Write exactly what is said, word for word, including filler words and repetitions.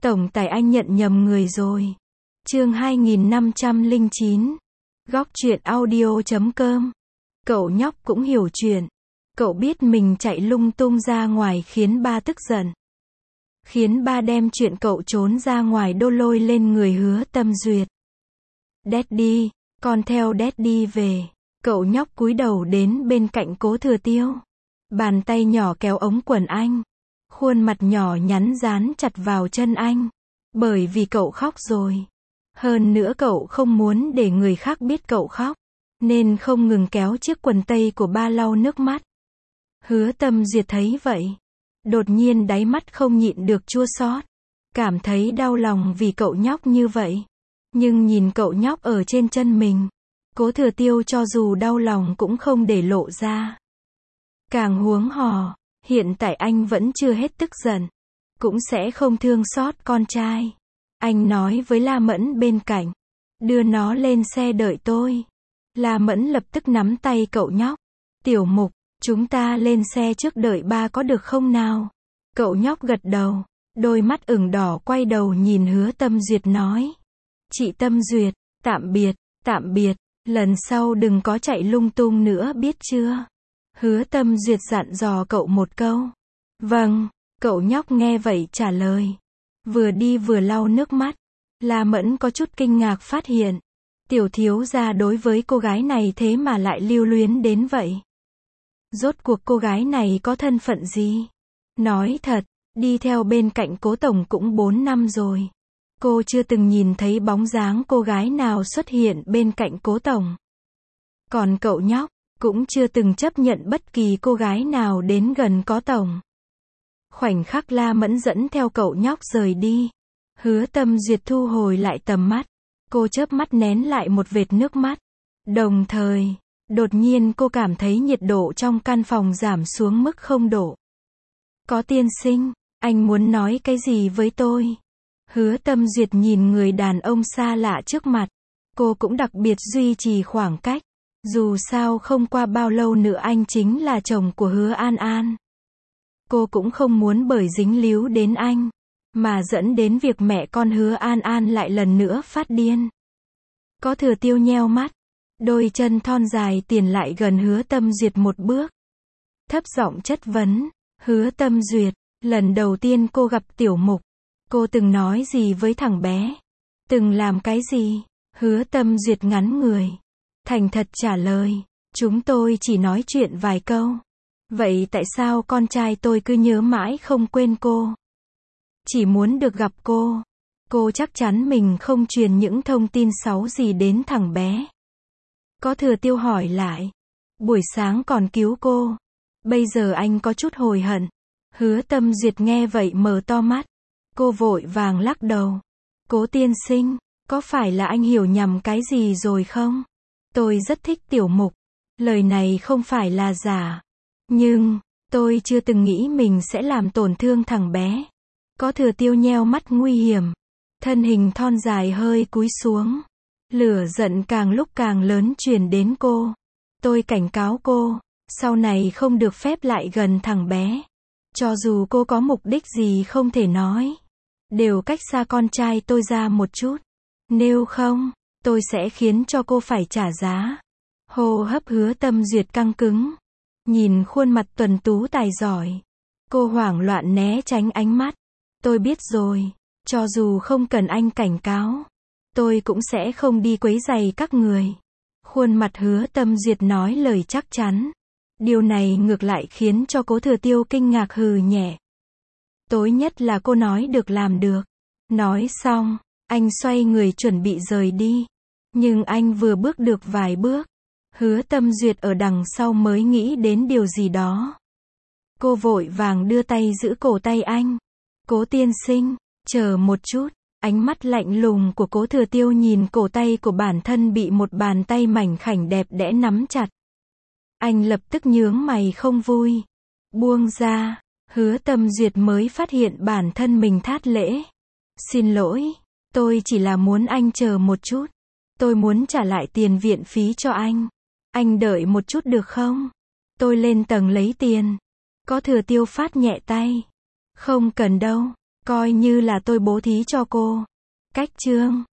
Tổng tài anh nhận nhầm người rồi. Chương hai nghìn năm trăm lẻ chín. Góc truyện audio chấm com. Cậu nhóc cũng hiểu chuyện. Cậu biết mình chạy lung tung ra ngoài khiến ba tức giận. Khiến ba đem chuyện cậu trốn ra ngoài đô lôi lên người Hứa Tâm Duyệt. Daddy, con theo Daddy về. Cậu nhóc cúi đầu đến bên cạnh Cố Thừa Tiêu. Bàn tay nhỏ kéo ống quần anh. Khuôn mặt nhỏ nhắn dán chặt vào chân anh. Bởi vì cậu khóc rồi. Hơn nữa cậu không muốn để người khác biết cậu khóc. Nên không ngừng kéo chiếc quần tây của ba lau nước mắt. Hứa Tâm Duyệt thấy vậy. Đột nhiên đáy mắt không nhịn được chua xót. Cảm thấy đau lòng vì cậu nhóc như vậy. Nhưng nhìn cậu nhóc ở trên chân mình. Cố Thừa Tiêu cho dù đau lòng cũng không để lộ ra. Càng huống hồ, hiện tại anh vẫn chưa hết tức giận. Cũng sẽ không thương xót con trai. Anh nói với La Mẫn bên cạnh. Đưa nó lên xe đợi tôi. La Mẫn lập tức nắm tay cậu nhóc. Tiểu Mục, chúng ta lên xe trước đợi ba có được không nào? Cậu nhóc gật đầu. Đôi mắt ửng đỏ quay đầu nhìn Hứa Tâm Duyệt nói. Chị Tâm Duyệt, tạm biệt, tạm biệt. Lần sau đừng có chạy lung tung nữa biết chưa? Hứa Tâm Duyệt dặn dò cậu một câu. Vâng, cậu nhóc nghe vậy trả lời. Vừa đi vừa lau nước mắt. La Mẫn có chút kinh ngạc phát hiện. Tiểu thiếu gia đối với cô gái này thế mà lại lưu luyến đến vậy. Rốt cuộc cô gái này có thân phận gì? Nói thật, đi theo bên cạnh Cố tổng cũng bốn năm rồi. Cô chưa từng nhìn thấy bóng dáng cô gái nào xuất hiện bên cạnh Cố tổng. Còn cậu nhóc, cũng chưa từng chấp nhận bất kỳ cô gái nào đến gần Cố tổng. Khoảnh khắc La Mẫn dẫn theo cậu nhóc rời đi. Hứa Tâm Duyệt thu hồi lại tầm mắt. Cô chớp mắt nén lại một vệt nước mắt. Đồng thời, đột nhiên cô cảm thấy nhiệt độ trong căn phòng giảm xuống mức không độ. Có tiên sinh, anh muốn nói cái gì với tôi? Hứa Tâm Duyệt nhìn người đàn ông xa lạ trước mặt. Cô cũng đặc biệt duy trì khoảng cách. Dù sao không qua bao lâu nữa anh chính là chồng của Hứa An An. Cô cũng không muốn bởi dính líu đến anh, mà dẫn đến việc mẹ con Hứa An An lại lần nữa phát điên. Có Thừa Tiêu nheo mắt. Đôi chân thon dài tiến lại gần Hứa Tâm Duyệt một bước. Thấp giọng chất vấn. Hứa Tâm Duyệt, lần đầu tiên cô gặp Tiểu Mục. Cô từng nói gì với thằng bé? Từng làm cái gì? Hứa Tâm Duyệt ngắn người. Thành thật trả lời. Chúng tôi chỉ nói chuyện vài câu. Vậy tại sao con trai tôi cứ nhớ mãi không quên cô? Chỉ muốn được gặp cô. Cô chắc chắn mình không truyền những thông tin xấu gì đến thằng bé. Có Thừa Tiêu hỏi lại. Buổi sáng còn cứu cô. Bây giờ anh có chút hối hận. Hứa Tâm Duyệt nghe vậy mở to mắt. Cô vội vàng lắc đầu. Cố tiên sinh, có phải là anh hiểu nhầm cái gì rồi không? Tôi rất thích Tiểu Mục. Lời này không phải là giả. Nhưng, tôi chưa từng nghĩ mình sẽ làm tổn thương thằng bé. Có Thừa Tiêu nheo mắt nguy hiểm. Thân hình thon dài hơi cúi xuống. Lửa giận càng lúc càng lớn truyền đến cô. Tôi cảnh cáo cô, sau này không được phép lại gần thằng bé. Cho dù cô có mục đích gì không thể nói. Đều cách xa con trai tôi ra một chút. Nếu không, tôi sẽ khiến cho cô phải trả giá. Hô hấp Hứa Tâm Duyệt căng cứng. Nhìn khuôn mặt tuấn tú tài giỏi. Cô hoảng loạn né tránh ánh mắt. Tôi biết rồi. Cho dù không cần anh cảnh cáo. Tôi cũng sẽ không đi quấy rầy các người. Khuôn mặt Hứa Tâm Duyệt nói lời chắc chắn. Điều này ngược lại khiến cho Cố Thừa Tiêu kinh ngạc hừ nhẹ. Tối nhất là cô nói được làm được. Nói xong, anh xoay người chuẩn bị rời đi. Nhưng anh vừa bước được vài bước. Hứa Tâm Duyệt ở đằng sau mới nghĩ đến điều gì đó. Cô vội vàng đưa tay giữ cổ tay anh. Cố tiên sinh, chờ một chút. Ánh mắt lạnh lùng của Cố Thừa Tiêu nhìn cổ tay của bản thân bị một bàn tay mảnh khảnh đẹp đẽ nắm chặt. Anh lập tức nhướng mày không vui. Buông ra. Hứa Tâm Duyệt mới phát hiện bản thân mình thát lễ. Xin lỗi, tôi chỉ là muốn anh chờ một chút. Tôi muốn trả lại tiền viện phí cho anh. Anh đợi một chút được không? Tôi lên tầng lấy tiền. Có Thừa Tiêu phát nhẹ tay. Không cần đâu. Coi như là tôi bố thí cho cô. Cách chương